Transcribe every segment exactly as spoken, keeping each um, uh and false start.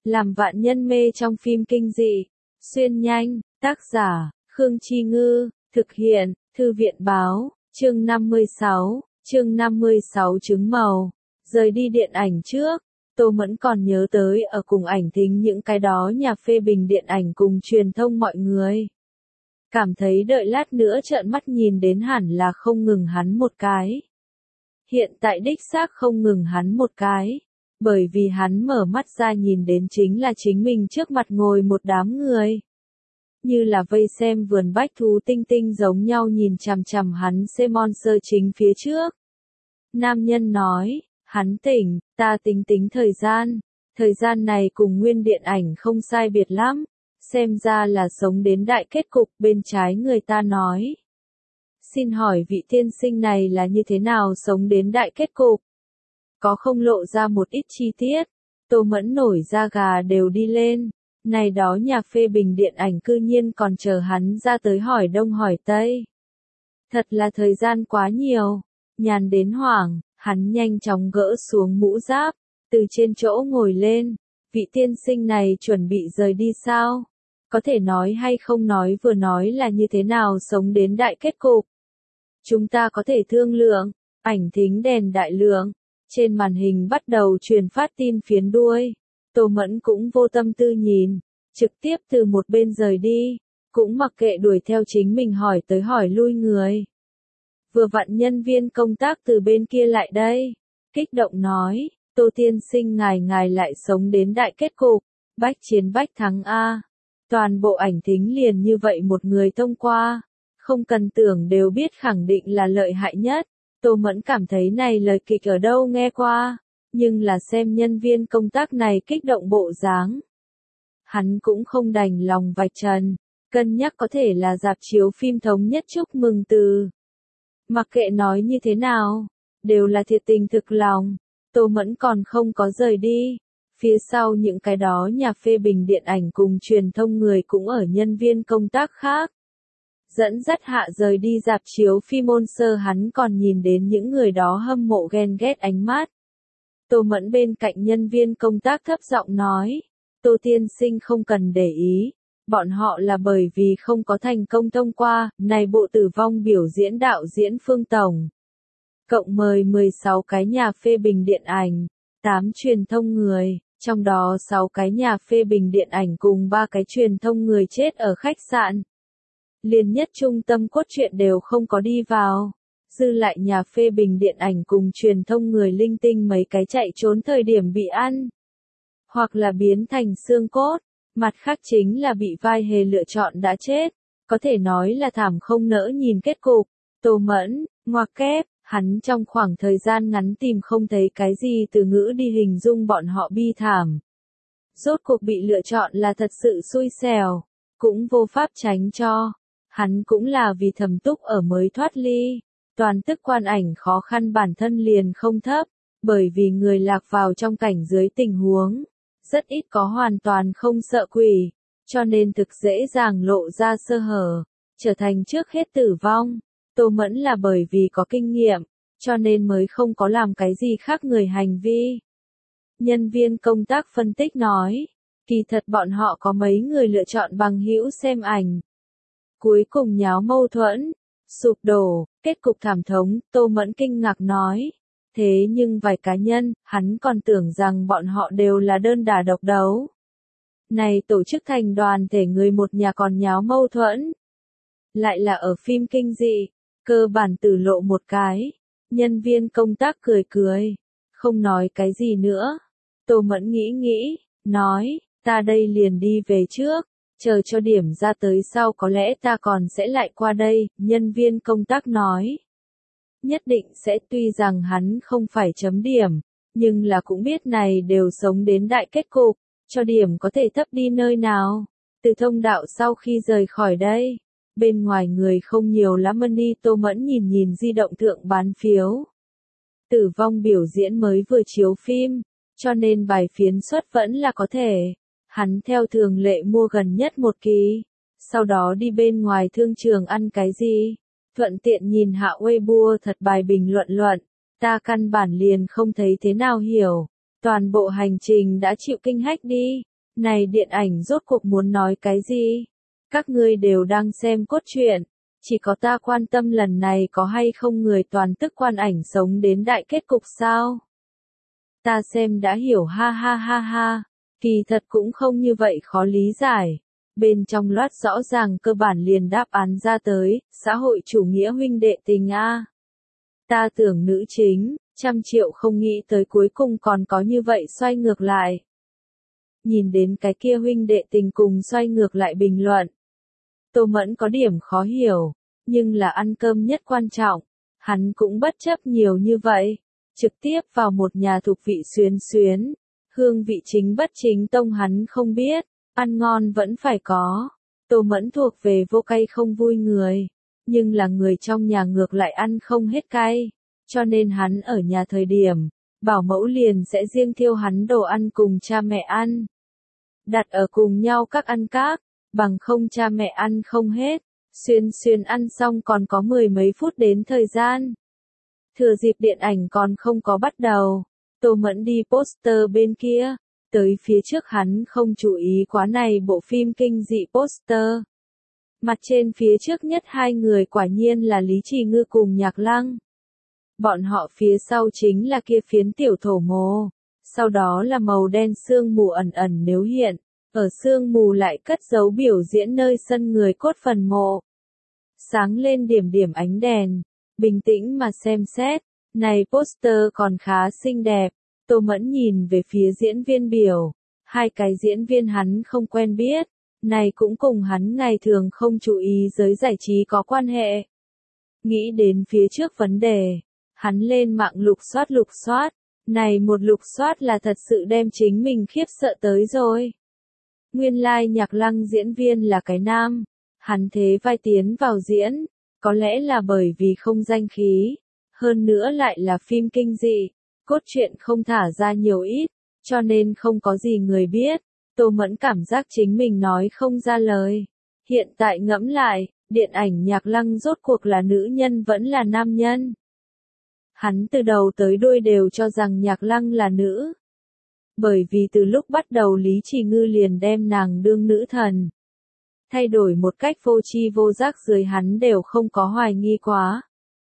Làm vạn nhân mê trong phim kinh dị. Xuyên nhanh, tác giả, Khương Chi Ngư, thực hiện, Thư viện Báo, chương năm mươi sáu, chương năm mươi sáu trứng màu. Rời đi điện ảnh trước, Tô Mẫn còn nhớ tới ở cùng ảnh thính những cái đó nhà phê bình điện ảnh cùng truyền thông mọi người. Cảm thấy đợi lát nữa trợn mắt nhìn đến hẳn là không ngừng hắn một cái. Hiện tại đích xác không ngừng hắn một cái. Bởi vì hắn mở mắt ra nhìn đến chính là chính mình trước mặt ngồi một đám người. Như là vây xem vườn bách thú tinh tinh giống nhau nhìn chằm chằm hắn Simon sơ chính phía trước. Nam nhân nói, hắn tỉnh, ta tính tính thời gian. Thời gian này cùng nguyên điện ảnh không sai biệt lắm. Xem ra là sống đến đại kết cục. Bên trái người ta nói. Xin hỏi vị tiên sinh này là như thế nào sống đến đại kết cục? Có không lộ ra một ít chi tiết, Tô Mẫn nổi da gà đều đi lên. Này đó nhà phê bình điện ảnh cư nhiên còn chờ hắn ra tới hỏi đông hỏi tây. Thật là thời gian quá nhiều, nhàn đến hoảng, hắn nhanh chóng gỡ xuống mũ giáp, từ trên chỗ ngồi lên. Vị tiên sinh này chuẩn bị rời đi sao? Có thể nói hay không nói vừa nói là như thế nào sống đến đại kết cục? Chúng ta có thể thương lượng, ảnh thính đèn đại lượng. Trên màn hình bắt đầu truyền phát tin phiến đuôi. Tô Mẫn cũng vô tâm tư nhìn, trực tiếp từ một bên rời đi, cũng mặc kệ đuổi theo chính mình hỏi tới hỏi lui người. Vừa vặn nhân viên công tác từ bên kia lại đây, kích động nói, Tô tiên sinh ngài ngài lại sống đến đại kết cục, bách chiến bách thắng A. Toàn bộ ảnh thính liền như vậy một người thông qua, không cần tưởng đều biết khẳng định là lợi hại nhất. Tô Mẫn cảm thấy này lời kịch ở đâu nghe qua, nhưng là xem nhân viên công tác này kích động bộ dáng. Hắn cũng không đành lòng vạch trần, cân nhắc có thể là rạp chiếu phim thống nhất chúc mừng từ. Mặc kệ nói như thế nào, đều là thiệt tình thực lòng, Tô Mẫn còn không có rời đi. Phía sau những cái đó nhà phê bình điện ảnh cùng truyền thông người cũng ở nhân viên công tác khác. Dẫn dắt hạ rời đi rạp chiếu phim ôn sơ hắn còn nhìn đến những người đó hâm mộ ghen ghét ánh mắt. Tô Mẫn bên cạnh nhân viên công tác thấp giọng nói, Tô tiên sinh không cần để ý, bọn họ là bởi vì không có thành công thông qua, này bộ tử vong biểu diễn đạo diễn Phương Tổng. Cộng mời mười sáu cái nhà phê bình điện ảnh, tám truyền thông người, trong đó sáu cái nhà phê bình điện ảnh cùng ba cái truyền thông người chết ở khách sạn. Liền nhất trung tâm cốt truyện đều không có đi vào, dư lại nhà phê bình điện ảnh cùng truyền thông người linh tinh mấy cái chạy trốn thời điểm bị ăn, hoặc là biến thành xương cốt, mặt khác chính là bị vai hề lựa chọn đã chết, có thể nói là thảm không nỡ nhìn kết cục. Tô Mẫn, ngoặc kép, hắn trong khoảng thời gian ngắn tìm không thấy cái gì từ ngữ đi hình dung bọn họ bi thảm. Rốt cuộc bị lựa chọn là thật sự xui xẻo, cũng vô pháp tránh cho. Hắn cũng là vì thẩm túc ở mới thoát ly, toàn tức quan ảnh khó khăn bản thân liền không thấp, bởi vì người lạc vào trong cảnh dưới tình huống, rất ít có hoàn toàn không sợ quỷ, cho nên thực dễ dàng lộ ra sơ hở, trở thành trước hết tử vong. Tô Mẫn là bởi vì có kinh nghiệm, cho nên mới không có làm cái gì khác người hành vi. Nhân viên công tác phân tích nói, kỳ thật bọn họ có mấy người lựa chọn bằng hữu xem ảnh. Cuối cùng nháo mâu thuẫn, sụp đổ, kết cục thảm thống, Tô Mẫn kinh ngạc nói. Thế nhưng vài cá nhân, hắn còn tưởng rằng bọn họ đều là đơn đả độc đấu. Này tổ chức thành đoàn thể người một nhà còn nháo mâu thuẫn. Lại là ở phim kinh dị, cơ bản tử lộ một cái. Nhân viên công tác cười cười, không nói cái gì nữa. Tô Mẫn nghĩ nghĩ, nói, ta đây liền đi về trước. Chờ cho điểm ra tới sau có lẽ ta còn sẽ lại qua đây, nhân viên công tác nói. Nhất định sẽ, tuy rằng hắn không phải chấm điểm, nhưng là cũng biết này đều sống đến đại kết cục, cho điểm có thể thấp đi nơi nào. Từ thông đạo sau khi rời khỏi đây, bên ngoài người không nhiều lắm đi. Tô Mẫn nhìn nhìn di động thượng bán phiếu. Tử vong biểu diễn mới vừa chiếu phim, cho nên bài phiến suất vẫn là có thể. Hắn theo thường lệ mua gần nhất một kỳ, sau đó đi bên ngoài thương trường ăn cái gì, thuận tiện nhìn hạ Weibo thật bài bình luận luận, ta căn bản liền không thấy thế nào hiểu, toàn bộ hành trình đã chịu kinh hách đi, Này điện ảnh rốt cuộc muốn nói cái gì? Các ngươi đều đang xem cốt truyện, chỉ có ta quan tâm lần này có hay không người toàn tức quan ảnh sống đến đại kết cục sao? Ta xem đã hiểu ha ha ha ha, kỳ thật cũng không như vậy khó lý giải. Bên trong loát rõ ràng cơ bản liền đáp án ra tới, xã hội chủ nghĩa huynh đệ tình a. Ta tưởng nữ chính, trăm triệu không nghĩ tới cuối cùng còn có như vậy xoay ngược lại. Nhìn đến cái kia huynh đệ tình cùng xoay ngược lại bình luận. Tô Mẫn có điểm khó hiểu, nhưng là ăn cơm nhất quan trọng, hắn cũng bất chấp nhiều như vậy, trực tiếp vào một nhà thuộc vị xuyến xuyến, hương vị chính bất chính tông hắn không biết, ăn ngon vẫn phải có. Tô Mẫn thuộc về vô cay không vui người, nhưng là người trong nhà ngược lại ăn không hết cay, cho nên hắn ở nhà thời điểm, bảo mẫu liền sẽ riêng thiêu hắn đồ ăn cùng cha mẹ ăn. Đặt ở cùng nhau các ăn các, bằng không cha mẹ ăn không hết, xuyên xuyên ăn xong còn có mười mấy phút đến thời gian. Thừa dịp điện ảnh còn không có bắt đầu, Tô Mẫn đi poster bên kia, tới phía trước hắn không chú ý quá này bộ phim kinh dị poster. Mặt trên phía trước nhất hai người quả nhiên là Lý Trì Ngư cùng Nhạc Lăng. Bọn họ phía sau chính là kia phiến tiểu thổ mộ, sau đó là màu đen sương mù ẩn ẩn nếu hiện, ở sương mù lại cất giấu biểu diễn nơi sân người cốt phần mộ. Sáng lên điểm điểm ánh đèn, bình tĩnh mà xem xét, này poster còn khá xinh đẹp. Tô Mẫn nhìn về phía diễn viên biểu, hai cái diễn viên hắn không quen biết, này cũng cùng hắn ngày thường không chú ý giới giải trí có quan hệ. Nghĩ đến phía trước vấn đề, hắn lên mạng lục soát lục soát, này một lục soát là thật sự đem chính mình khiếp sợ tới rồi. Nguyên lai like Nhạc Lăng diễn viên là cái nam, hắn thế vai tiến vào diễn, có lẽ là bởi vì không danh khí, hơn nữa lại là phim kinh dị, cốt truyện không thả ra nhiều ít, cho nên không có gì người biết. Tô Mẫn cảm giác chính mình nói không ra lời. Hiện tại ngẫm lại, điện ảnh Nhạc Lăng rốt cuộc là nữ nhân vẫn là nam nhân. Hắn từ đầu tới đuôi đều cho rằng Nhạc Lăng là nữ. Bởi vì từ lúc bắt đầu Lý Trì Ngư liền đem nàng đương nữ thần. Thay đổi một cách vô tri vô giác dưới hắn đều không có hoài nghi quá.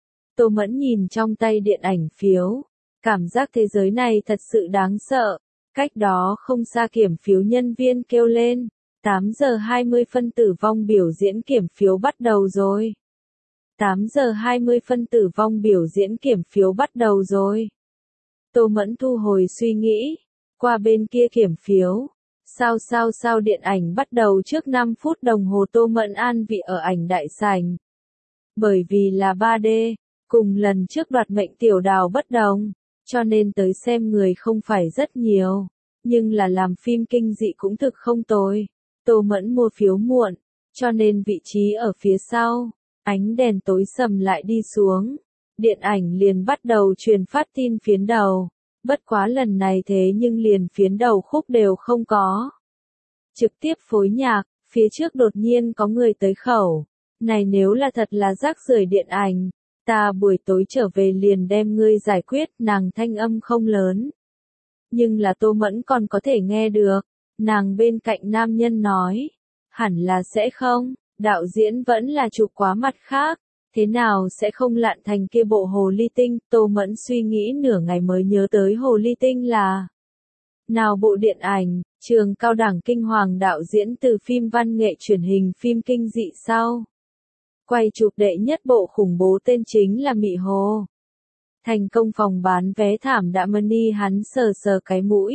Tô Mẫn nhìn trong tay điện ảnh phiếu, cảm giác thế giới này thật sự đáng sợ. Cách đó không xa kiểm phiếu nhân viên kêu lên, tám giờ hai mươi phân tử vong biểu diễn kiểm phiếu bắt đầu rồi. tám giờ hai mươi phân tử vong biểu diễn kiểm phiếu bắt đầu rồi. Tô Mẫn thu hồi suy nghĩ, qua bên kia kiểm phiếu. Sao sao sao điện ảnh bắt đầu trước năm phút đồng hồ. Tô Mẫn an vị ở ảnh đại sảnh. Bởi vì là ba D, cùng lần trước đoạt mệnh tiểu đào bất đồng, cho nên tới xem người không phải rất nhiều, nhưng là làm phim kinh dị cũng thực không tồi. Tô Mẫn mua phiếu muộn, cho nên vị trí ở phía sau, ánh đèn tối sầm lại đi xuống, điện ảnh liền bắt đầu truyền phát tin phiến đầu, bất quá lần này thế nhưng liền phiến đầu khúc đều không có. Trực tiếp phối nhạc, phía trước đột nhiên có người tới khẩu, này nếu là thật là rác rưởi điện ảnh, ta buổi tối trở về liền đem ngươi giải quyết. Nàng thanh âm không lớn, nhưng là Tô Mẫn còn có thể nghe được, nàng bên cạnh nam nhân nói, hẳn là sẽ không, đạo diễn vẫn là chụp quá mặt khác, thế nào sẽ không lạn thành kia bộ hồ ly tinh. Tô Mẫn suy nghĩ nửa ngày mới nhớ tới hồ ly tinh là nào bộ điện ảnh, trường cao đẳng kinh hoàng đạo diễn từ phim văn nghệ truyền hình phim kinh dị sau. Quay chụp đệ nhất bộ khủng bố tên chính là Mị Hồ. Thành công phòng bán vé thảm đã money hắn sờ sờ cái mũi.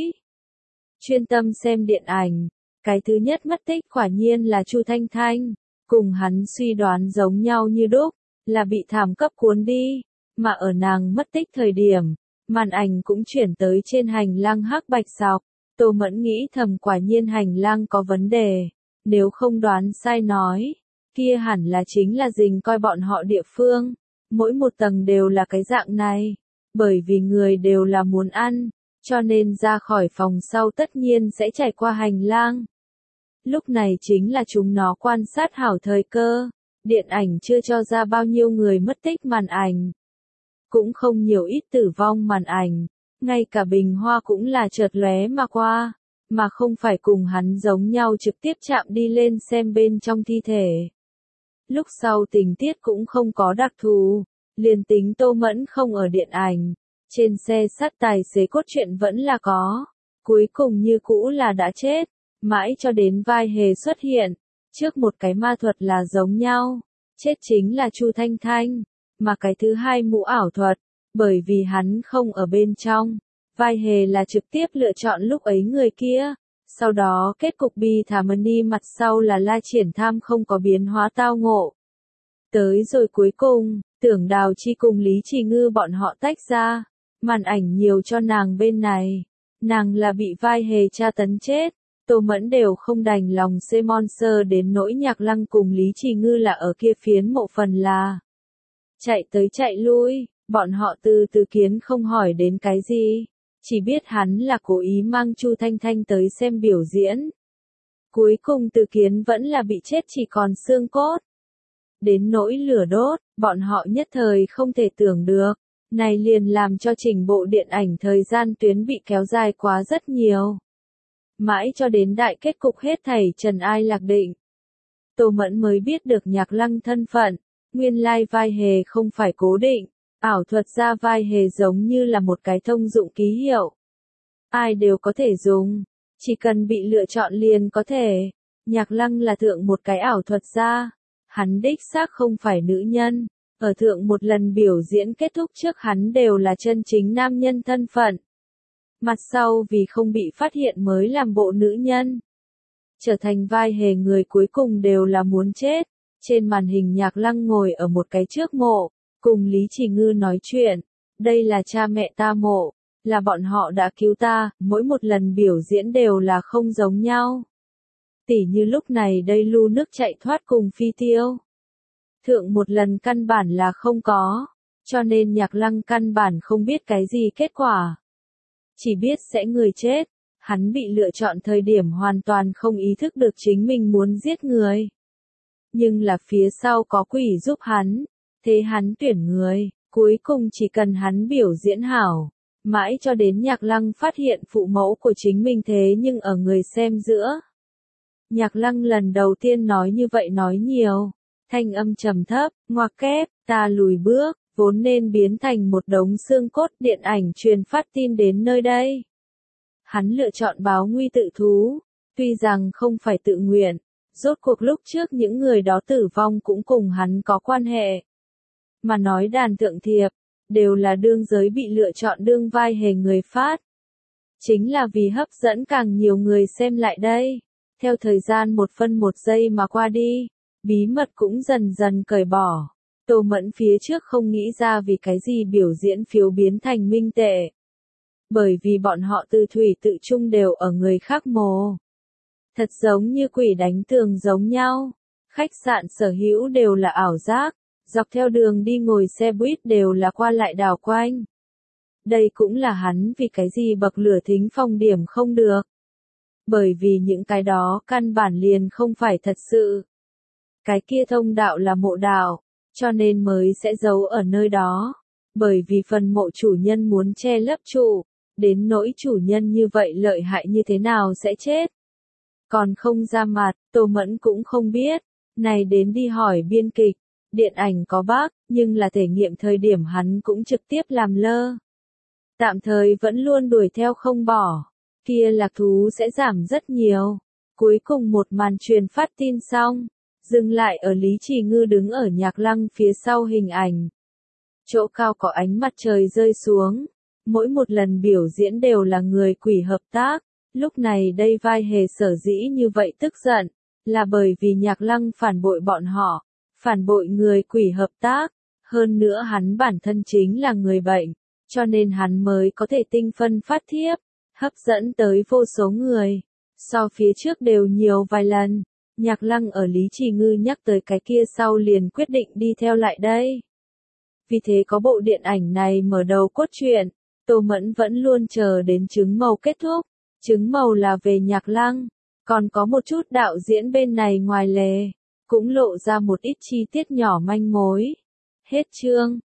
Chuyên tâm xem điện ảnh, cái thứ nhất mất tích quả nhiên là Chu Thanh Thanh, cùng hắn suy đoán giống nhau như đúc, là bị thảm cấp cuốn đi, mà ở nàng mất tích thời điểm, màn ảnh cũng chuyển tới trên hành lang hắc bạch sọc. Tô Mẫn nghĩ thầm quả nhiên hành lang có vấn đề, nếu không đoán sai nói, kia hẳn là chính là dình coi bọn họ địa phương, mỗi một tầng đều là cái dạng này, bởi vì người đều là muốn ăn, cho nên ra khỏi phòng sau tất nhiên sẽ trải qua hành lang. Lúc này chính là chúng nó quan sát hảo thời cơ, điện ảnh chưa cho ra bao nhiêu người mất tích màn ảnh, cũng không nhiều ít tử vong màn ảnh, ngay cả bình hoa cũng là chợt lóe mà qua, mà không phải cùng hắn giống nhau trực tiếp chạm đi lên xem bên trong thi thể. Lúc sau tình tiết cũng không có đặc thù, liền tính Tô Mẫn không ở điện ảnh, trên xe sắt tài xế cốt truyện vẫn là có, cuối cùng như cũ là đã chết, mãi cho đến vai hề xuất hiện, trước một cái ma thuật là giống nhau, chết chính là Chu Thanh Thanh, mà cái thứ hai mũ ảo thuật, bởi vì hắn không ở bên trong, vai hề là trực tiếp lựa chọn lúc ấy người kia. Sau đó kết cục bi thảm đi mặt sau là La Triển Tham không có biến hóa tao ngộ. Tới rồi cuối cùng, Tưởng Đào Chi cùng Lý Trì Ngư bọn họ tách ra, màn ảnh nhiều cho nàng bên này, nàng là bị vai hề tra tấn chết, Tô Mẫn đều không đành lòng xê monster đến nỗi Nhạc Lăng cùng Lý Trì Ngư là ở kia phiến mộ phần là chạy tới chạy lui, bọn họ từ từ kiến không hỏi đến cái gì. Chỉ biết hắn là cố ý mang Chu Thanh Thanh tới xem biểu diễn. Cuối cùng Từ Kiến vẫn là bị chết chỉ còn xương cốt. Đến nỗi lửa đốt, bọn họ nhất thời không thể tưởng được. Này liền làm cho trình bộ điện ảnh thời gian tuyến bị kéo dài quá rất nhiều. Mãi cho đến đại kết cục hết thảy trần ai lạc định. Tô Mẫn mới biết được Nhạc Lăng thân phận, nguyên lai vai hề không phải cố định. Ảo thuật ra vai hề giống như là một cái thông dụng ký hiệu. Ai đều có thể dùng, chỉ cần bị lựa chọn liền có thể. Nhạc Lăng là thượng một cái ảo thuật ra, hắn đích xác không phải nữ nhân, ở thượng một lần biểu diễn kết thúc trước hắn đều là chân chính nam nhân thân phận. Mặt sau vì không bị phát hiện mới làm bộ nữ nhân. Trở thành vai hề người cuối cùng đều là muốn chết, trên màn hình Nhạc Lăng ngồi ở một cái trước mộ. Cùng Lý Trì Ngư nói chuyện, đây là cha mẹ ta mộ, là bọn họ đã cứu ta, mỗi một lần biểu diễn đều là không giống nhau. Tỉ như lúc này đây lu nước chạy thoát cùng phi tiêu. Thượng một lần căn bản là không có, cho nên Nhạc Lăng căn bản không biết cái gì kết quả. Chỉ biết sẽ người chết, hắn bị lựa chọn thời điểm hoàn toàn không ý thức được chính mình muốn giết người. Nhưng là phía sau có quỷ giúp hắn. Thế hắn tuyển người, cuối cùng chỉ cần hắn biểu diễn hảo, mãi cho đến Nhạc Lăng phát hiện phụ mẫu của chính mình thế nhưng ở người xem giữa. Nhạc Lăng lần đầu tiên nói như vậy nói nhiều, thanh âm trầm thấp, ngoặc kép, ta lùi bước, vốn nên biến thành một đống xương cốt điện ảnh truyền phát tin đến nơi đây. Hắn lựa chọn báo nguy tự thú, tuy rằng không phải tự nguyện, rốt cuộc lúc trước những người đó tử vong cũng cùng hắn có quan hệ. Mà nói đàn thượng thiệp, đều là đương giới bị lựa chọn đương vai hề người phát. Chính là vì hấp dẫn càng nhiều người xem lại đây. Theo thời gian một phân một giây mà qua đi, bí mật cũng dần dần cởi bỏ. Tô Mẫn phía trước không nghĩ ra vì cái gì biểu diễn phiếu biến thành minh tệ. Bởi vì bọn họ từ thủy tự chung đều ở người khác mồ. Thật giống như quỷ đánh tường giống nhau. Khách sạn sở hữu đều là ảo giác. Dọc theo đường đi ngồi xe buýt đều là qua lại đảo quanh. Đây cũng là hắn vì cái gì bậc lửa thính phong điểm không được. Bởi vì những cái đó căn bản liền không phải thật sự. Cái kia thông đạo là mộ đạo, cho nên mới sẽ giấu ở nơi đó. Bởi vì phần mộ chủ nhân muốn che lấp trụ, đến nỗi chủ nhân như vậy lợi hại như thế nào sẽ chết. Còn không ra mặt, Tô Mẫn cũng không biết, này đến đi hỏi biên kịch. Điện ảnh có bác, nhưng là thể nghiệm thời điểm hắn cũng trực tiếp làm lơ. Tạm thời vẫn luôn đuổi theo không bỏ, kia lạc thú sẽ giảm rất nhiều. Cuối cùng một màn truyền phát tin xong, dừng lại ở Lý Trì Ngư đứng ở Nhạc Lăng phía sau hình ảnh. Chỗ cao có ánh mặt trời rơi xuống, mỗi một lần biểu diễn đều là người quỷ hợp tác, lúc này đây vai hề sở dĩ như vậy tức giận, là bởi vì Nhạc Lăng phản bội bọn họ. Phản bội người quỷ hợp tác, hơn nữa hắn bản thân chính là người bệnh, cho nên hắn mới có thể tinh phân phát thiếp, hấp dẫn tới vô số người. So phía trước đều nhiều vài lần, Nhạc Lăng ở Lý Trì Ngư nhắc tới cái kia sau liền quyết định đi theo lại đây. Vì thế có bộ điện ảnh này mở đầu cốt truyện, Tô Mẫn vẫn luôn chờ đến trứng màu kết thúc, trứng màu là về Nhạc Lăng, còn có một chút đạo diễn bên này ngoài lề. Cũng lộ ra một ít chi tiết nhỏ manh mối. Hết chương.